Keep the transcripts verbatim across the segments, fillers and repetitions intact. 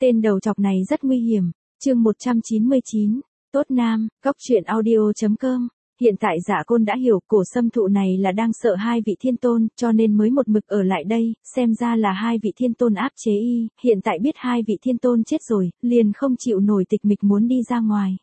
Tên đầu chọc này rất nguy hiểm. Chương một trăm chín mươi chín. Tốt Nam, Cốc truyện audio chấm com. Hiện tại Dạ Côn đã hiểu cổ sâm thụ này là đang sợ hai vị thiên tôn, cho nên mới một mực ở lại đây, xem ra là hai vị thiên tôn áp chế y, hiện tại biết hai vị thiên tôn chết rồi, liền không chịu nổi tịch mịch muốn đi ra ngoài.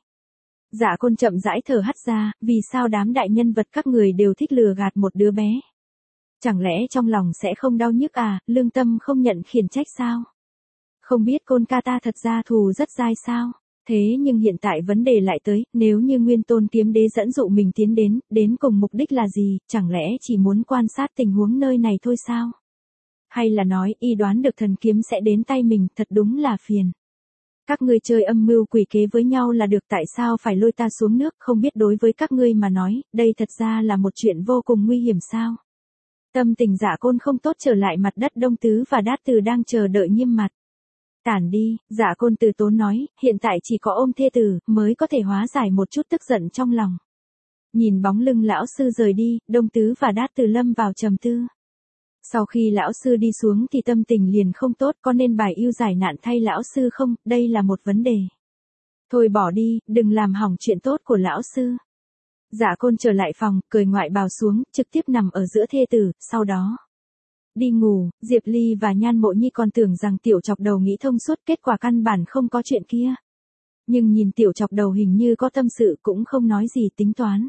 Dạ Côn chậm rãi thở hắt ra, vì sao đám đại nhân vật các người đều thích lừa gạt một đứa bé? Chẳng lẽ trong lòng sẽ không đau nhức à, lương tâm không nhận khiển trách sao? Không biết Côn ca ta thật ra thù rất dai sao? Thế nhưng hiện tại vấn đề lại tới, nếu như Nguyên Tôn Kiếm Đế dẫn dụ mình tiến đến, đến cùng mục đích là gì, chẳng lẽ chỉ muốn quan sát tình huống nơi này thôi sao? Hay là nói y đoán được thần kiếm sẽ đến tay mình, thật đúng là phiền. Các ngươi chơi âm mưu quỷ kế với nhau là được, tại sao phải lôi ta xuống nước, không biết đối với các ngươi mà nói, đây thật ra là một chuyện vô cùng nguy hiểm sao? Tâm tình Dạ Côn không tốt, trở lại mặt đất Đông Tứ và Đát Từ đang chờ đợi nghiêm mặt. Tản đi, Dạ Côn từ tốn nói, hiện tại chỉ có ôm thê tử, mới có thể hóa giải một chút tức giận trong lòng. Nhìn bóng lưng lão sư rời đi, Đông Tứ và Đát Từ lâm vào trầm tư. Sau khi lão sư đi xuống thì tâm tình liền không tốt, có nên bài yêu giải nạn thay lão sư không, đây là một vấn đề. Thôi bỏ đi, đừng làm hỏng chuyện tốt của lão sư. Dạ Côn trở lại phòng, cởi ngoại bào xuống, trực tiếp nằm ở giữa thê tử, sau đó đi ngủ. Diệp Ly và Nhan Mộ Nhi còn tưởng rằng tiểu chọc đầu nghĩ thông suốt, kết quả căn bản không có chuyện kia. Nhưng nhìn tiểu chọc đầu hình như có tâm sự, cũng không nói gì tính toán.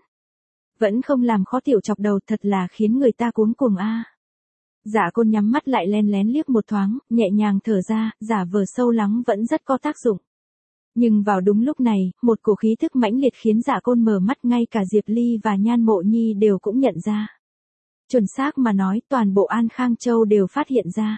Vẫn không làm khó tiểu chọc đầu, thật là khiến người ta cuống cuồng a. Dạ Côn nhắm mắt lại len lén liếc một thoáng, nhẹ nhàng thở ra, giả vờ sâu lắng vẫn rất có tác dụng. Nhưng vào đúng lúc này, một cổ khí thức mãnh liệt khiến Dạ Côn mở mắt, ngay cả Diệp Ly và Nhan Mộ Nhi đều cũng nhận ra. Chuẩn xác mà nói, toàn bộ An Khang Châu đều phát hiện ra.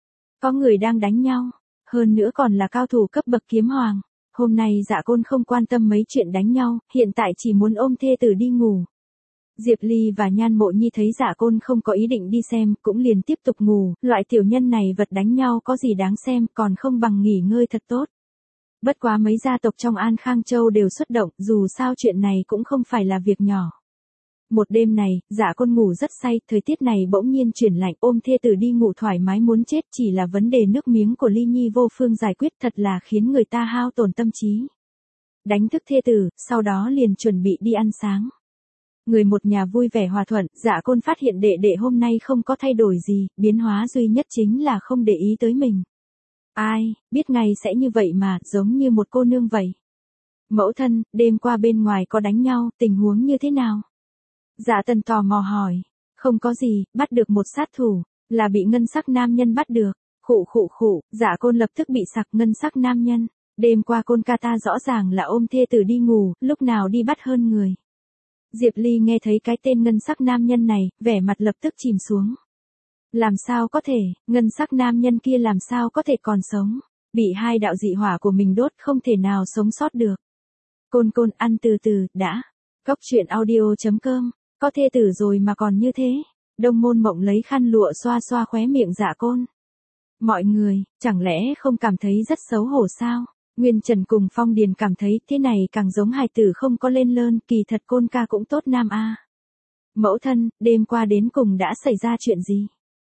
Có người đang đánh nhau, hơn nữa còn là cao thủ cấp bậc kiếm hoàng. Hôm nay Dạ Côn không quan tâm mấy chuyện đánh nhau, hiện tại chỉ muốn ôm thê tử đi ngủ. Diệp Ly và Nhan Mộ Nhi thấy Dạ Côn không có ý định đi xem, cũng liền tiếp tục ngủ, loại tiểu nhân này vật đánh nhau có gì đáng xem, còn không bằng nghỉ ngơi thật tốt. Bất quá mấy gia tộc trong An Khang Châu đều xuất động, dù sao chuyện này cũng không phải là việc nhỏ. Một đêm này, Dạ Côn ngủ rất say, thời tiết này bỗng nhiên chuyển lạnh, ôm thê tử đi ngủ thoải mái muốn chết, chỉ là vấn đề nước miếng của Ly Nhi vô phương giải quyết, thật là khiến người ta hao tổn tâm trí. Đánh thức thê tử, sau đó liền chuẩn bị đi ăn sáng. Người một nhà vui vẻ hòa thuận, Dạ Côn phát hiện đệ đệ hôm nay không có thay đổi gì, biến hóa duy nhất chính là không để ý tới mình. Ai, biết ngày sẽ như vậy mà, giống như một cô nương vậy. Mẫu thân, đêm qua bên ngoài có đánh nhau, tình huống như thế nào? Dạ Tần tò mò hỏi. Không có gì, bắt được một sát thủ, là bị ngân sắc nam nhân bắt được. Khụ khụ khụ, Dạ Côn lập tức bị sặc, ngân sắc nam nhân. Đêm qua Côn ca ta rõ ràng là ôm thê tử đi ngủ, lúc nào đi bắt hơn người. Diệp Ly nghe thấy cái tên ngân sắc nam nhân này, vẻ mặt lập tức chìm xuống. Làm sao có thể, ngân sắc nam nhân kia làm sao có thể còn sống, bị hai đạo dị hỏa của mình đốt, không thể nào sống sót được. Côn Côn ăn từ từ, đã. Cốc truyện audio chấm com, có thê tử rồi mà còn như thế. Đông Môn Mộng lấy khăn lụa xoa xoa khóe miệng Dạ Côn. Mọi người, chẳng lẽ không cảm thấy rất xấu hổ sao? Nguyên Trần cùng Phong Điền cảm thấy thế này càng giống hài tử không có lên lơn, kỳ thật Côn ca cũng tốt nam a. Mẫu thân, đêm qua đến cùng đã xảy ra chuyện gì?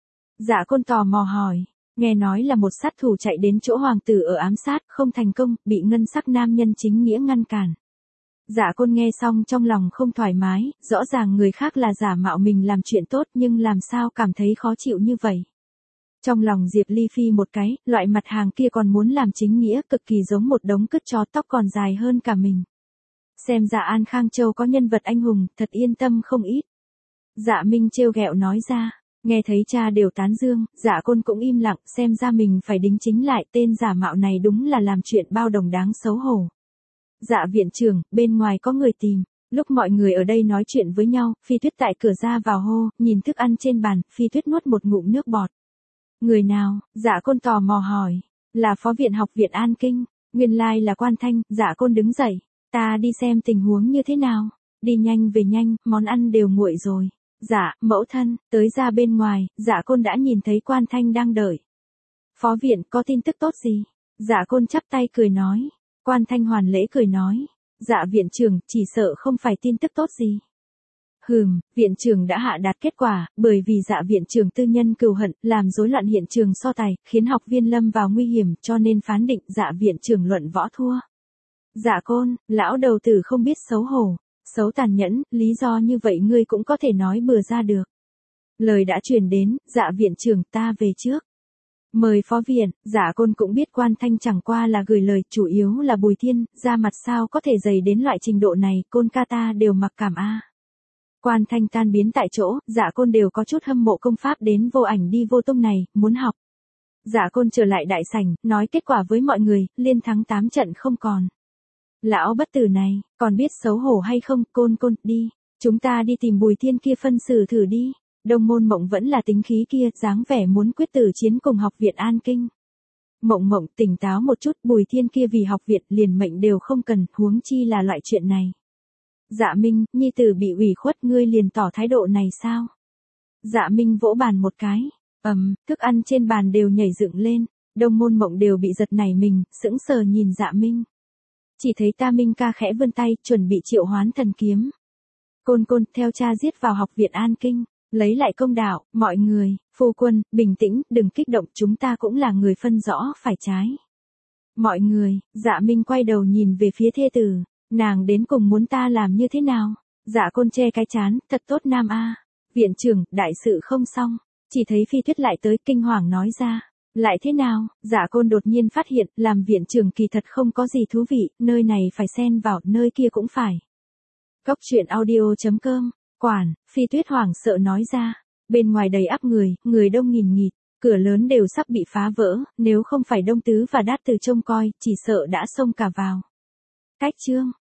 Dạ Côn tò mò hỏi, nghe nói là một sát thủ chạy đến chỗ hoàng tử ở ám sát, không thành công, bị ngân sắc nam nhân chính nghĩa ngăn cản. Dạ Côn nghe xong trong lòng không thoải mái, rõ ràng người khác là giả mạo mình làm chuyện tốt nhưng làm sao cảm thấy khó chịu như vậy. Trong lòng Diệp Ly phi một cái, loại mặt hàng kia còn muốn làm chính nghĩa, cực kỳ giống một đống cứt chó, tóc còn dài hơn cả mình. Xem ra An Khang Châu có nhân vật anh hùng, thật yên tâm không ít. Dạ Minh trêu ghẹo nói ra, nghe thấy cha đều tán dương, Dạ Côn cũng im lặng, xem ra mình phải đính chính lại, tên giả mạo này đúng là làm chuyện bao đồng đáng xấu hổ. Dạ viện trưởng, bên ngoài có người tìm. Lúc mọi người ở đây nói chuyện với nhau, Phi Tuyết tại cửa ra vào hô, nhìn thức ăn trên bàn, Phi Tuyết nuốt một ngụm nước bọt. Người nào? Dạ Côn tò mò hỏi. Là phó viện học viện An Kinh. Nguyên lai là Quan Thanh. Dạ Côn đứng dậy. Ta đi xem tình huống như thế nào. Đi nhanh về nhanh, món ăn đều nguội rồi. Dạ, mẫu thân, tới ra bên ngoài, Dạ Côn đã nhìn thấy Quan Thanh đang đợi. Phó viện có tin tức tốt gì? Dạ Côn chắp tay cười nói. Quan Thanh hoàn lễ cười nói. Dạ viện trưởng, chỉ sợ không phải tin tức tốt gì. Hừm, viện trưởng đã hạ đạt kết quả, bởi vì dạ viện trưởng tư nhân cừu hận, làm rối loạn hiện trường so tài, khiến học viên lâm vào nguy hiểm, cho nên phán định dạ viện trưởng luận võ thua. Dạ côn, lão đầu tử không biết xấu hổ, xấu tàn nhẫn, lý do như vậy ngươi cũng có thể nói bừa ra được. Lời đã truyền đến, dạ viện trưởng ta về trước. Mời phó viện, dạ côn cũng biết Quan Thanh chẳng qua là gửi lời, chủ yếu là Bùi Thiên, ra mặt sao có thể dày đến loại trình độ này, côn ca ta đều mặc cảm a. Quan Thanh tan biến tại chỗ, dạ côn đều có chút hâm mộ công pháp đến vô ảnh đi vô tung này, muốn học. Dạ côn trở lại đại sảnh, nói kết quả với mọi người, liên thắng tám trận không còn. Lão bất tử này, còn biết xấu hổ hay không, côn côn, đi. Chúng ta đi tìm Bùi Thiên kia phân xử thử đi. Đông Môn Mộng vẫn là tính khí kia, dáng vẻ muốn quyết tử chiến cùng học viện An Kinh. Mộng Mộng tỉnh táo một chút, Bùi Thiên kia vì học viện liền mệnh đều không cần, huống chi là loại chuyện này. Dạ Minh, nhi tử bị ủy khuất ngươi liền tỏ thái độ này sao? Dạ Minh vỗ bàn một cái, ầm, um, thức ăn trên bàn đều nhảy dựng lên, Đông Môn Mộng đều bị giật nảy mình, sững sờ nhìn Dạ Minh. Chỉ thấy Ta Minh ca khẽ vươn tay, chuẩn bị triệu hoán thần kiếm. Côn côn, theo cha giết vào học viện An Kinh, lấy lại công đạo, mọi người, phu quân, bình tĩnh, đừng kích động, chúng ta cũng là người phân rõ phải trái. Mọi người, Dạ Minh quay đầu nhìn về phía thê tử, nàng đến cùng muốn ta làm như thế nào? Dạ côn che cái chán, thật tốt nam a. Viện trưởng, đại sự không xong, chỉ thấy Phi Tuyết lại tới, kinh hoàng nói ra. Lại thế nào? Dạ côn đột nhiên phát hiện, làm viện trưởng kỳ thật không có gì thú vị, nơi này phải xen vào, nơi kia cũng phải. Cốc truyện audio chấm com, quản, Phi Tuyết hoảng sợ nói ra. Bên ngoài đầy ắp người, người đông nghìn nghịt, cửa lớn đều sắp bị phá vỡ, nếu không phải Đông Tứ và Đát Từ trông coi, chỉ sợ đã xông cả vào. Cách chương